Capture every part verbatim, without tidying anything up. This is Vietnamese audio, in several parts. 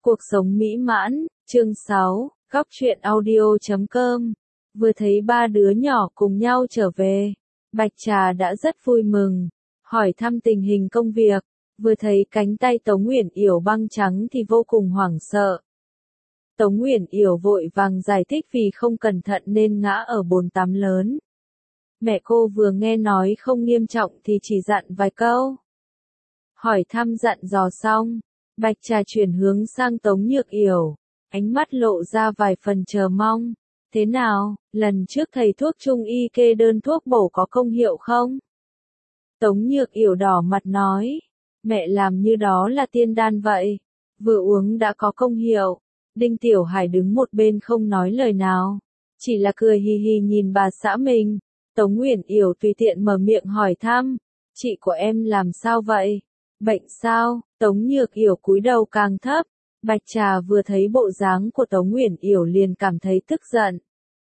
Cuộc sống mỹ mãn, chương sáu, góc truyện audio chấm com. Vừa thấy ba đứa nhỏ cùng nhau trở về, Bạch Trà đã rất vui mừng, hỏi thăm tình hình công việc, vừa thấy cánh tay Tống Uyển Yểu băng trắng thì vô cùng hoảng sợ. Tống Uyển Yểu vội vàng giải thích vì không cẩn thận nên ngã ở bồn tắm lớn. Mẹ cô vừa nghe nói không nghiêm trọng thì chỉ dặn vài câu. Hỏi thăm dặn dò xong, Bạch Trà chuyển hướng sang Tống Nhược Yểu, ánh mắt lộ ra vài phần chờ mong. Thế nào, lần trước thầy thuốc trung y kê đơn thuốc bổ có công hiệu không? Tống Nhược Yểu đỏ mặt nói, mẹ làm như đó là tiên đan vậy, vừa uống đã có công hiệu. Đinh Tiểu Hải đứng một bên không nói lời nào, chỉ là cười hì hì nhìn bà xã mình. Tống Uyển Yểu tùy tiện mở miệng hỏi thăm, chị của em làm sao vậy? Bệnh sao? Tống Nhược Yểu cúi đầu càng thấp. Bạch Trà vừa thấy bộ dáng của Tống Uyển Yểu liền cảm thấy tức giận.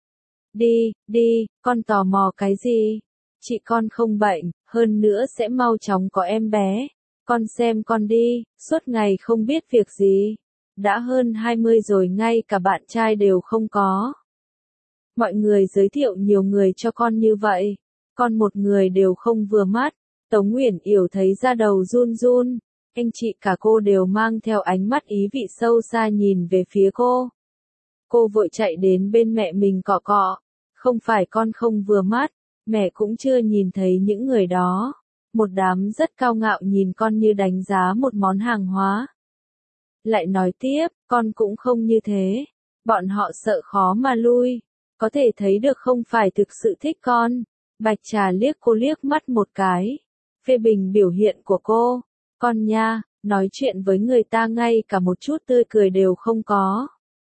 Đi, đi, con tò mò cái gì? Chị con không bệnh, hơn nữa sẽ mau chóng có em bé. Con xem con đi, suốt ngày không biết việc gì. Đã hơn hai mươi rồi ngay cả bạn trai đều không có. Mọi người giới thiệu nhiều người cho con như vậy, con một người đều không vừa mắt. Tống Uyển Yểu thấy da đầu run run, anh chị cả cô đều mang theo ánh mắt ý vị sâu xa nhìn về phía cô. Cô vội chạy đến bên mẹ mình cọ cọ, không phải con không vừa mắt, mẹ cũng chưa nhìn thấy những người đó. Một đám rất cao ngạo nhìn con như đánh giá một món hàng hóa. Lại nói tiếp, con cũng không như thế, bọn họ sợ khó mà lui, có thể thấy được không phải thực sự thích con. Bạch Trà liếc cô liếc mắt một cái, phê bình biểu hiện của cô. Con nha, nói chuyện với người ta ngay cả một chút tươi cười đều không có.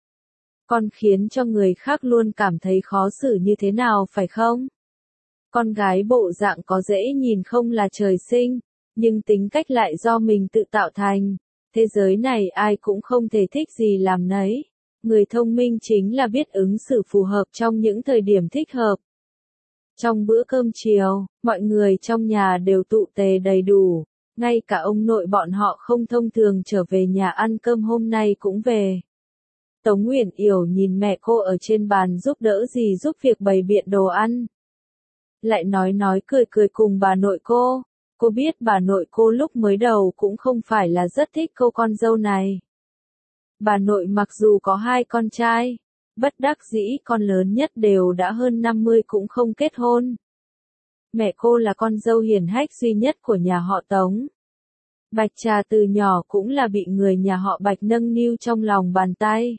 Con khiến cho người khác luôn cảm thấy khó xử như thế nào phải không? Con gái bộ dạng có dễ nhìn không là trời sinh, nhưng tính cách lại do mình tự tạo thành. Thế giới này ai cũng không thể thích gì làm nấy. Người thông minh chính là biết ứng xử phù hợp trong những thời điểm thích hợp. Trong bữa cơm chiều, mọi người trong nhà đều tụ tề đầy đủ. Ngay cả ông nội bọn họ không thông thường trở về nhà ăn cơm hôm nay cũng về. Tống Uyển Yểu nhìn mẹ cô ở trên bàn giúp đỡ gì giúp việc bày biện đồ ăn. Lại nói nói cười cười cùng bà nội cô. Cô biết bà nội cô lúc mới đầu cũng không phải là rất thích cô con dâu này. Bà nội mặc dù có hai con trai, bất đắc dĩ con lớn nhất đều đã hơn năm mươi cũng không kết hôn. Mẹ cô là con dâu hiển hách duy nhất của nhà họ Tống. Bạch Trà từ nhỏ cũng là bị người nhà họ Bạch nâng niu trong lòng bàn tay.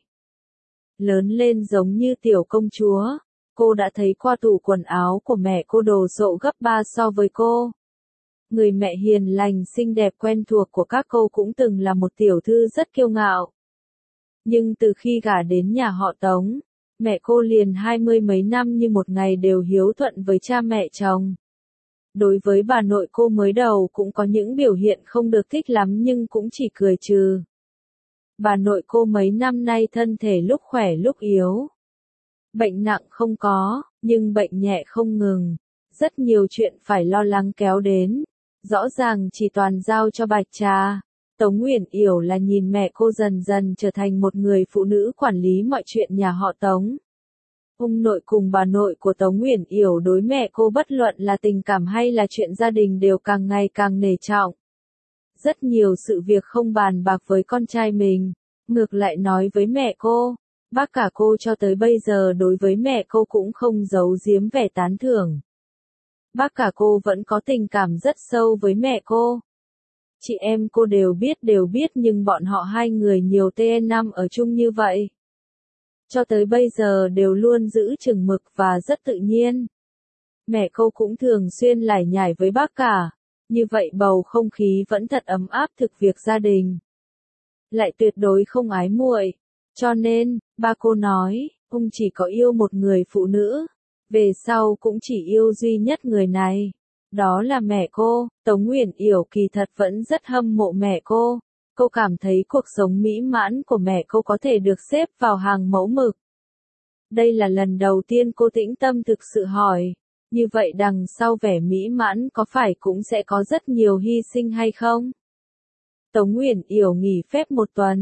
Lớn lên giống như tiểu công chúa, cô đã thấy qua tủ quần áo của mẹ cô đồ sộ gấp ba so với cô. Người mẹ hiền lành xinh đẹp quen thuộc của các cô cũng từng là một tiểu thư rất kiêu ngạo. Nhưng từ khi gả đến nhà họ Tống, mẹ cô liền hai mươi mấy năm như một ngày đều hiếu thuận với cha mẹ chồng. Đối với bà nội cô mới đầu cũng có những biểu hiện không được thích lắm nhưng cũng chỉ cười trừ. Bà nội cô mấy năm nay thân thể lúc khỏe lúc yếu. Bệnh nặng không có, nhưng bệnh nhẹ không ngừng. Rất nhiều chuyện phải lo lắng kéo đến. Rõ ràng chỉ toàn giao cho Bạch Trà. Tống Uyển Yểu là nhìn mẹ cô dần dần trở thành một người phụ nữ quản lý mọi chuyện nhà họ Tống. Ông nội cùng bà nội của Tống Uyển Yểu đối mẹ cô bất luận là tình cảm hay là chuyện gia đình đều càng ngày càng nể trọng. Rất nhiều sự việc không bàn bạc với con trai mình, ngược lại nói với mẹ cô. Bác cả cô cho tới bây giờ đối với mẹ cô cũng không giấu giếm vẻ tán thưởng. Bác cả cô vẫn có tình cảm rất sâu với mẹ cô. Chị em cô đều biết đều biết nhưng bọn họ hai người nhiều T N năm ở chung như vậy. Cho tới bây giờ đều luôn giữ chừng mực và rất tự nhiên. Mẹ cô cũng thường xuyên lải nhải với bác cả. Như vậy bầu không khí vẫn thật ấm áp thực việc gia đình. Lại tuyệt đối không ái muội. Cho nên, ba cô nói, ông chỉ có yêu một người phụ nữ. Về sau cũng chỉ yêu duy nhất người này. Đó là mẹ cô. Tống Uyển Yểu kỳ thật vẫn rất hâm mộ mẹ cô. Cô cảm thấy cuộc sống mỹ mãn của mẹ cô có thể được xếp vào hàng mẫu mực. Đây là lần đầu tiên cô tĩnh tâm thực sự hỏi. Như vậy đằng sau vẻ mỹ mãn có phải cũng sẽ có rất nhiều hy sinh hay không? Tống Uyển Yểu nghỉ phép một tuần.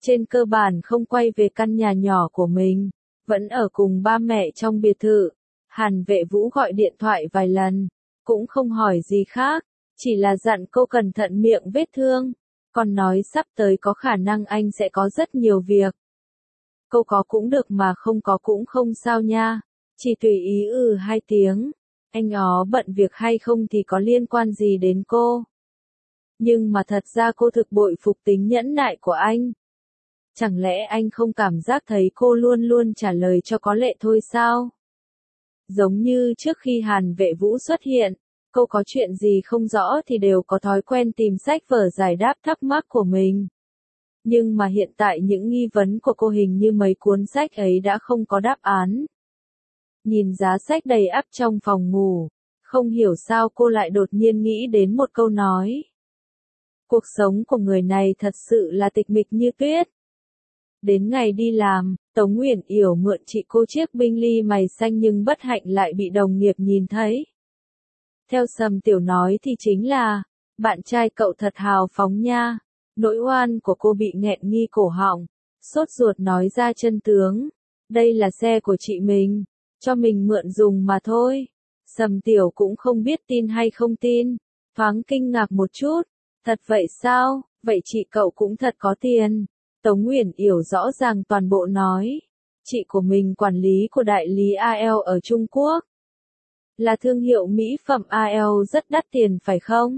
Trên cơ bản không quay về căn nhà nhỏ của mình, vẫn ở cùng ba mẹ trong biệt thự. Hàn Vệ Vũ gọi điện thoại vài lần, cũng không hỏi gì khác, chỉ là dặn cô cẩn thận miệng vết thương, còn nói sắp tới có khả năng anh sẽ có rất nhiều việc. Cô có cũng được mà không có cũng không sao nha, chỉ tùy ý ừ hai tiếng, anh ó bận việc hay không thì có liên quan gì đến cô. Nhưng mà thật ra cô thực bội phục tính nhẫn nại của anh. Chẳng lẽ anh không cảm giác thấy cô luôn luôn trả lời cho có lệ thôi sao? Giống như trước khi Hàn Vệ Vũ xuất hiện, cô có chuyện gì không rõ thì đều có thói quen tìm sách vở giải đáp thắc mắc của mình. Nhưng mà hiện tại những nghi vấn của cô hình như mấy cuốn sách ấy đã không có đáp án. Nhìn giá sách đầy ắp trong phòng ngủ, không hiểu sao cô lại đột nhiên nghĩ đến một câu nói. Cuộc sống của người này thật sự là tịch mịch như tuyết. Đến ngày đi làm, Tống Uyển Yểu mượn chị cô chiếc binh ly mày xanh nhưng bất hạnh lại bị đồng nghiệp nhìn thấy. Theo Sầm Tiểu nói thì chính là, bạn trai cậu thật hào phóng nha. Nỗi oan của cô bị nghẹn nghi cổ họng, sốt ruột nói ra chân tướng. Đây là xe của chị mình, cho mình mượn dùng mà thôi. Sầm Tiểu cũng không biết tin hay không tin, thoáng kinh ngạc một chút. Thật vậy sao, vậy chị cậu cũng thật có tiền. Tống Uyển Yểu rõ ràng toàn bộ nói. Chị của mình quản lý của đại lý a lờ ở Trung Quốc. Là thương hiệu mỹ phẩm a lờ rất đắt tiền phải không?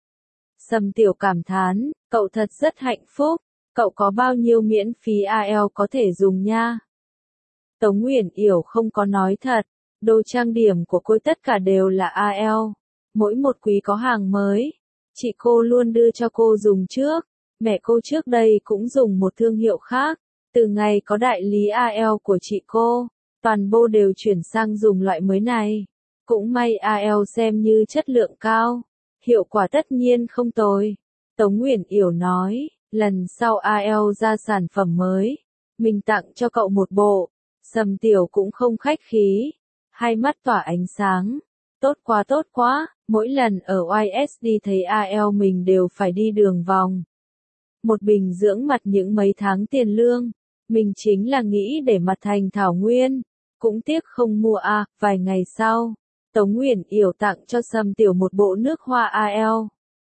Sầm Tiểu cảm thán, cậu thật rất hạnh phúc, cậu có bao nhiêu miễn phí a lờ có thể dùng nha. Tống Uyển Yểu không có nói thật, đồ trang điểm của cô tất cả đều là a lờ. Mỗi một quý có hàng mới, chị cô luôn đưa cho cô dùng trước. Mẹ cô trước đây cũng dùng một thương hiệu khác, từ ngày có đại lý a lờ của chị cô, toàn bộ đều chuyển sang dùng loại mới này. Cũng may a lờ xem như chất lượng cao, hiệu quả tất nhiên không tồi. Tống Uyển Yểu nói, lần sau a lờ ra sản phẩm mới, mình tặng cho cậu một bộ. Sầm Tiểu cũng không khách khí, hai mắt tỏa ánh sáng. Tốt quá tốt quá, mỗi lần ở i ét đê thấy a lờ mình đều phải đi đường vòng. Một bình dưỡng mặt những mấy tháng tiền lương, mình chính là nghĩ để mặt thành thảo nguyên, cũng tiếc không mua a. À. Vài ngày sau, Tống Uyển Yểu tặng cho Sầm Tiểu một bộ nước hoa a lờ.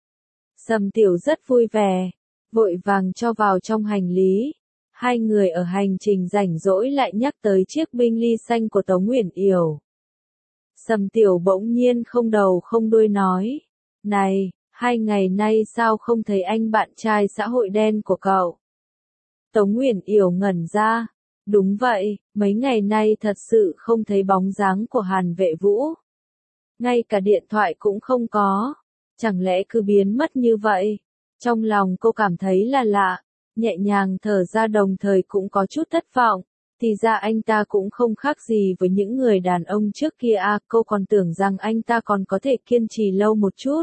Sầm Tiểu rất vui vẻ, vội vàng cho vào trong hành lý. Hai người ở hành trình rảnh rỗi lại nhắc tới chiếc binh ly xanh của Tống Uyển Yểu. Sầm Tiểu bỗng nhiên không đầu không đuôi nói, này, hai ngày nay sao không thấy anh bạn trai xã hội đen của cậu? Tống Uyển Yểu ngẩn ra, đúng vậy, mấy ngày nay thật sự không thấy bóng dáng của Hàn Vệ Vũ. Ngay cả điện thoại cũng không có, chẳng lẽ cứ biến mất như vậy? Trong lòng cô cảm thấy là lạ, nhẹ nhàng thở ra đồng thời cũng có chút thất vọng. Thì ra anh ta cũng không khác gì với những người đàn ông trước kia à, cô còn tưởng rằng anh ta còn có thể kiên trì lâu một chút.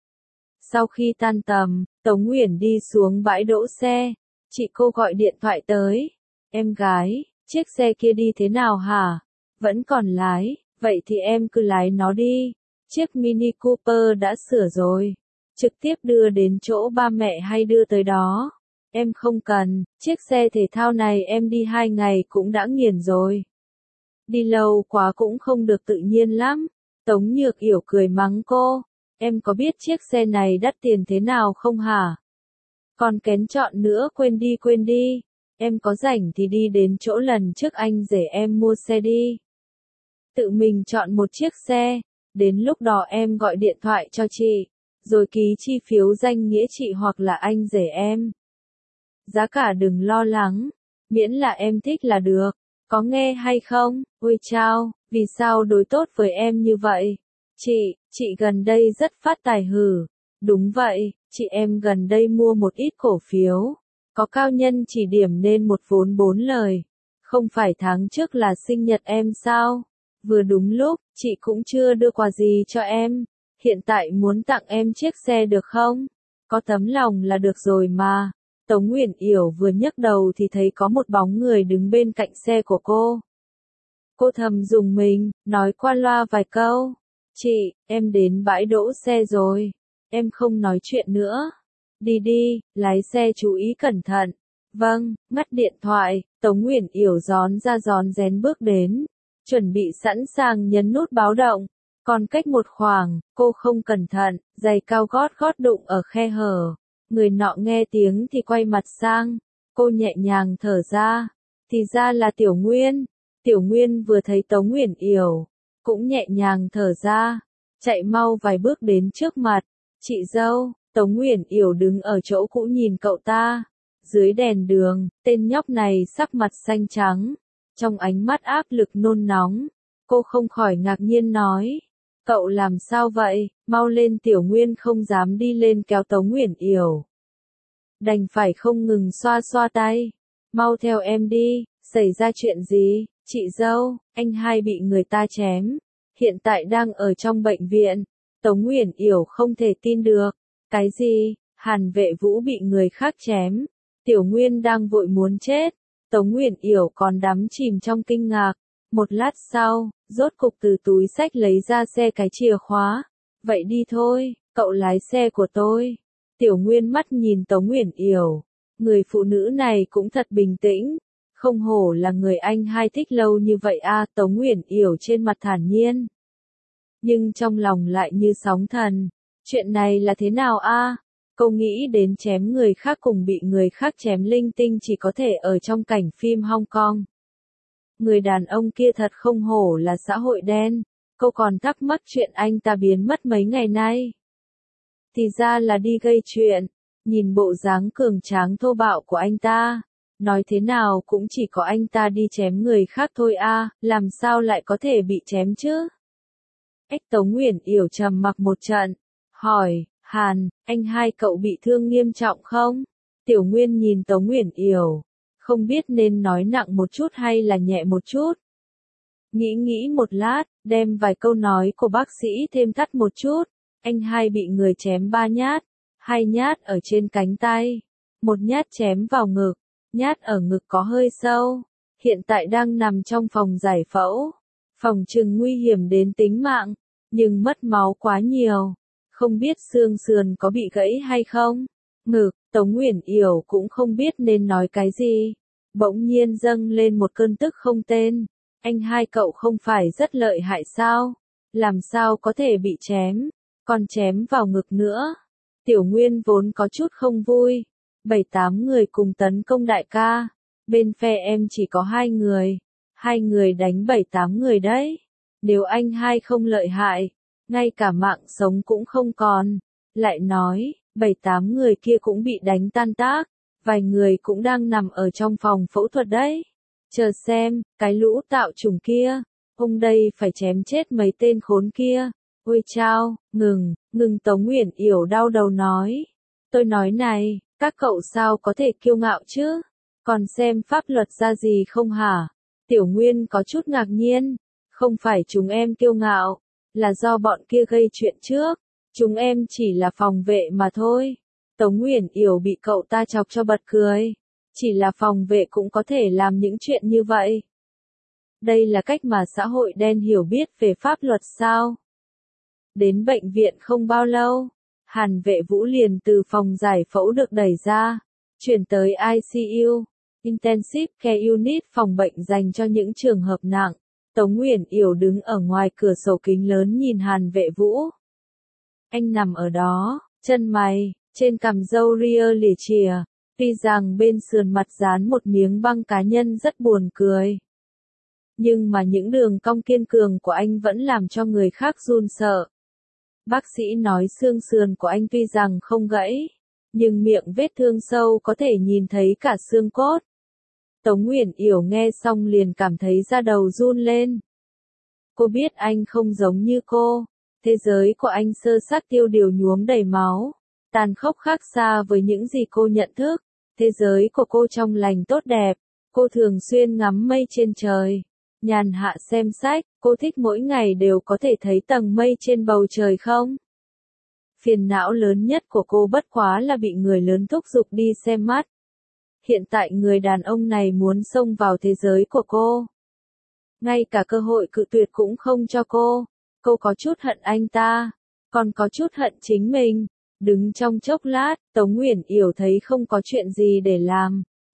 Sau khi tan tầm, Tống Uyển đi xuống bãi đỗ xe, chị cô gọi điện thoại tới. Em gái, chiếc xe kia đi thế nào hả? Vẫn còn lái, vậy thì em cứ lái nó đi. Chiếc Mini Cooper đã sửa rồi. Trực tiếp đưa đến chỗ ba mẹ hay đưa tới đó? Em không cần, chiếc xe thể thao này em đi hai ngày cũng đã nghiền rồi. Đi lâu quá cũng không được tự nhiên lắm. Tống Nhược Yểu cười mắng cô. Em có biết chiếc xe này đắt tiền thế nào không hả? Còn kén chọn nữa, quên đi quên đi. Em có rảnh thì đi đến chỗ lần trước anh rể em mua xe đi. Tự mình chọn một chiếc xe, đến lúc đó em gọi điện thoại cho chị, rồi ký chi phiếu danh nghĩa chị hoặc là anh rể em. Giá cả đừng lo lắng, miễn là em thích là được, có nghe hay không? Ôi chao, vì sao đối tốt với em như vậy? Chị, chị gần đây rất phát tài hử. Đúng vậy, chị em gần đây mua một ít cổ phiếu, có cao nhân chỉ điểm nên một vốn bốn lời. Không phải tháng trước là sinh nhật em sao? Vừa đúng lúc, chị cũng chưa đưa quà gì cho em. Hiện tại muốn tặng em chiếc xe được không? Có tấm lòng là được rồi mà. Tống Uyển Yểu vừa nhấc đầu thì thấy có một bóng người đứng bên cạnh xe của cô. Cô thầm dùng mình, nói qua loa vài câu. Chị, em đến bãi đỗ xe rồi. Em không nói chuyện nữa. Đi đi, lái xe chú ý cẩn thận. Vâng, ngắt điện thoại, Tống Uyển Yểu rón ra rón rén bước đến, chuẩn bị sẵn sàng nhấn nút báo động. Còn cách một khoảng, cô không cẩn thận, giày cao gót gót đụng ở khe hở. Người nọ nghe tiếng thì quay mặt sang, cô nhẹ nhàng thở ra, thì ra là Tiểu Nguyên. Tiểu Nguyên vừa thấy Tống Uyển Yểu, cũng nhẹ nhàng thở ra, chạy mau vài bước đến trước mặt. Chị dâu, Tống Uyển Yểu đứng ở chỗ cũ nhìn cậu ta. Dưới đèn đường, tên nhóc này sắc mặt xanh trắng, trong ánh mắt áp lực nôn nóng. Cô không khỏi ngạc nhiên nói, cậu làm sao vậy, mau lên. Tiểu Nguyên không dám đi lên kéo Tống Uyển Yểu, đành phải không ngừng xoa xoa tay. Mau theo em đi, xảy ra chuyện gì? Chị dâu, anh hai bị người ta chém, hiện tại đang ở trong bệnh viện. Tống Uyển Yểu không thể tin được. Cái gì? Hàn Vệ Vũ bị người khác chém? Tiểu Nguyên đang vội muốn chết. Tống Uyển Yểu còn đắm chìm trong kinh ngạc. Một lát sau, rốt cục từ túi xách lấy ra xe cái chìa khóa. Vậy đi thôi, cậu lái xe của tôi. Tiểu Nguyên mắt nhìn Tống Uyển Yểu. Người phụ nữ này cũng thật bình tĩnh. Không hổ là người anh hai thích lâu như vậy a. À, Tống Uyển Yểu trên mặt thản nhiên, nhưng trong lòng lại như sóng thần. Chuyện này là thế nào a? À? Cô nghĩ đến chém người khác cùng bị người khác chém linh tinh chỉ có thể ở trong cảnh phim Hong Kong. Người đàn ông kia thật không hổ là xã hội đen. Cô còn thắc mắc chuyện anh ta biến mất mấy ngày nay. Thì ra là đi gây chuyện. Nhìn bộ dáng cường tráng thô bạo của anh ta, nói thế nào cũng chỉ có anh ta đi chém người khác thôi a, à, làm sao lại có thể bị chém chứ? Ếch. Tống Uyển Yểu trầm mặc một trận, hỏi, Hàn, anh hai cậu bị thương nghiêm trọng không? Tiểu Nguyên nhìn Tống Uyển Yểu, không biết nên nói nặng một chút hay là nhẹ một chút. Nghĩ nghĩ một lát, đem vài câu nói của bác sĩ thêm thắt một chút. Anh hai bị người chém ba nhát, hai nhát ở trên cánh tay, một nhát chém vào ngực, nhát ở ngực có hơi sâu. Hiện tại đang nằm trong phòng giải phẫu, phòng trừng nguy hiểm đến tính mạng, nhưng mất máu quá nhiều. Không biết xương sườn có bị gãy hay không? Ngực. Tống Uyển Yểu cũng không biết nên nói cái gì. Bỗng nhiên dâng lên một cơn tức không tên. Anh hai cậu không phải rất lợi hại sao? Làm sao có thể bị chém? Còn chém vào ngực nữa. Tiểu Nguyên vốn có chút không vui. Bảy tám người cùng tấn công đại ca. Bên phe em chỉ có hai người. Hai người đánh bảy tám người đấy. Nếu anh hai không lợi hại, ngay cả mạng sống cũng không còn. Lại nói, bảy tám người kia cũng bị đánh tan tác. Vài người cũng đang nằm ở trong phòng phẫu thuật đấy. Chờ xem, cái lũ tạo chủng kia. Hôm đây phải chém chết mấy tên khốn kia. Ôi chao, ngừng, ngừng. Tống Uyển Yểu đau đầu nói. Tôi nói này, các cậu sao có thể kiêu ngạo chứ? Còn xem pháp luật ra gì không hả? Tiểu Nguyên có chút ngạc nhiên. Không phải chúng em kiêu ngạo, là do bọn kia gây chuyện trước. Chúng em chỉ là phòng vệ mà thôi. Tống Uyển Yểu bị cậu ta chọc cho bật cười. Chỉ là phòng vệ cũng có thể làm những chuyện như vậy. Đây là cách mà xã hội đen hiểu biết về pháp luật sao? Đến bệnh viện không bao lâu, Hàn Vệ Vũ liền từ phòng giải phẫu được đẩy ra, chuyển tới i xê u, Intensive Care Unit, phòng bệnh dành cho những trường hợp nặng. Tống Uyển Yểu đứng ở ngoài cửa sổ kính lớn nhìn Hàn Vệ Vũ. Anh nằm ở đó, chân mày, trên cằm râu ria lìa chìa, tuy rằng bên sườn mặt dán một miếng băng cá nhân rất buồn cười. Nhưng mà những đường cong kiên cường của anh vẫn làm cho người khác run sợ. Bác sĩ nói xương sườn của anh tuy rằng không gãy, nhưng miệng vết thương sâu có thể nhìn thấy cả xương cốt. Tống Uyển Yểu nghe xong liền cảm thấy da đầu run lên. Cô biết anh không giống như cô. Thế giới của anh sơ sát tiêu điều nhuốm đầy máu, tàn khốc khác xa với những gì cô nhận thức. Thế giới của cô trong lành tốt đẹp. Cô thường xuyên ngắm mây trên trời, nhàn hạ xem sách. Cô thích mỗi ngày đều có thể thấy tầng mây trên bầu trời không? Phiền não lớn nhất của cô bất quá là bị người lớn thúc giục đi xem mắt. Hiện tại người đàn ông này muốn xông vào thế giới của cô. Ngay cả cơ hội cự tuyệt cũng không cho cô. Cô có chút hận anh ta, còn có chút hận chính mình. Đứng trong chốc lát, Tống Uyển Yểu thấy không có chuyện gì để làm.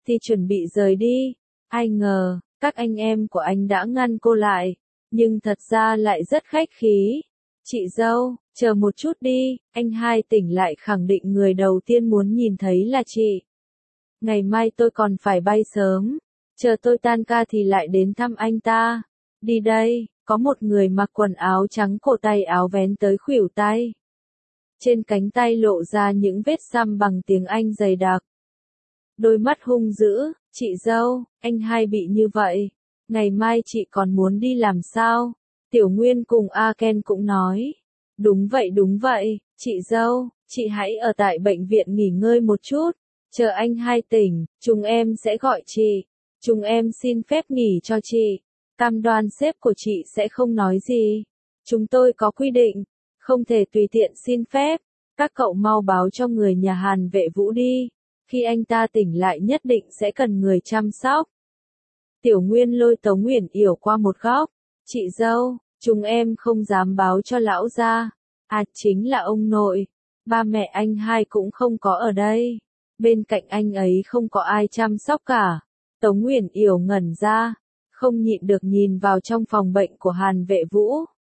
thì chuẩn bị rời đi. Ai ngờ, các anh em của anh đã ngăn cô lại, nhưng thật ra lại rất khách khí. Chị dâu, chờ một chút đi, anh hai tỉnh lại khẳng định người đầu tiên muốn nhìn thấy là chị. Ngày mai tôi còn phải bay sớm, chờ tôi tan ca thì lại đến thăm anh ta. Đi đây, có một người mặc quần áo trắng cổ tay áo vén tới khuỷu tay. Trên cánh tay lộ ra những vết xăm bằng tiếng Anh dày đặc. Đôi mắt hung dữ, chị dâu, anh hai bị như vậy. Ngày mai chị còn muốn đi làm sao? Tiểu Nguyên cùng A Ken cũng nói. Đúng vậy đúng vậy, chị dâu, chị hãy ở tại bệnh viện nghỉ ngơi một chút. Chờ anh hai tỉnh, chúng em sẽ gọi chị. Chúng em xin phép nghỉ cho chị. Cam đoan sếp của chị sẽ không nói gì. Chúng tôi có quy định, không thể tùy tiện xin phép. Các cậu mau báo cho người nhà Hàn Vệ Vũ đi. Khi anh ta tỉnh lại nhất định sẽ cần người chăm sóc. Tiểu Nguyên lôi Tống Uyển Yểu qua một góc. Chị dâu, chúng em không dám báo cho lão gia. À chính là ông nội. Ba mẹ anh hai cũng không có ở đây. Bên cạnh anh ấy không có ai chăm sóc cả. Tống Uyển Yểu ngẩn ra, không nhịn được nhìn vào trong phòng bệnh của Hàn Vệ Vũ.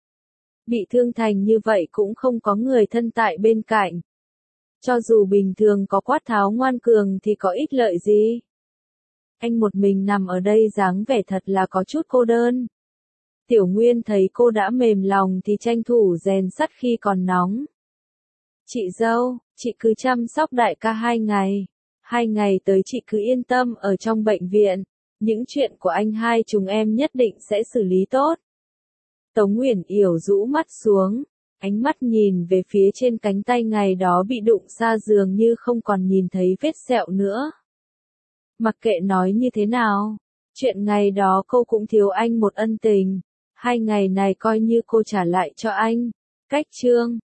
Bị thương thành như vậy cũng không có người thân tại bên cạnh. Cho dù bình thường có quát tháo ngoan cường thì có ích lợi gì. Anh một mình nằm ở đây dáng vẻ thật là có chút cô đơn. Tiểu Nguyên thấy cô đã mềm lòng thì tranh thủ rèn sắt khi còn nóng. Chị dâu, chị cứ chăm sóc đại ca hai ngày. Hai ngày tới chị cứ yên tâm ở trong bệnh viện. Những chuyện của anh hai chúng em nhất định sẽ xử lý tốt. Tống Uyển Yểu rũ mắt xuống, ánh mắt nhìn về phía trên cánh tay ngày đó bị đụng xa dường như không còn nhìn thấy vết sẹo nữa. Mặc kệ nói như thế nào, chuyện ngày đó cô cũng thiếu anh một ân tình. Hai ngày này coi như cô trả lại cho anh. Cách chương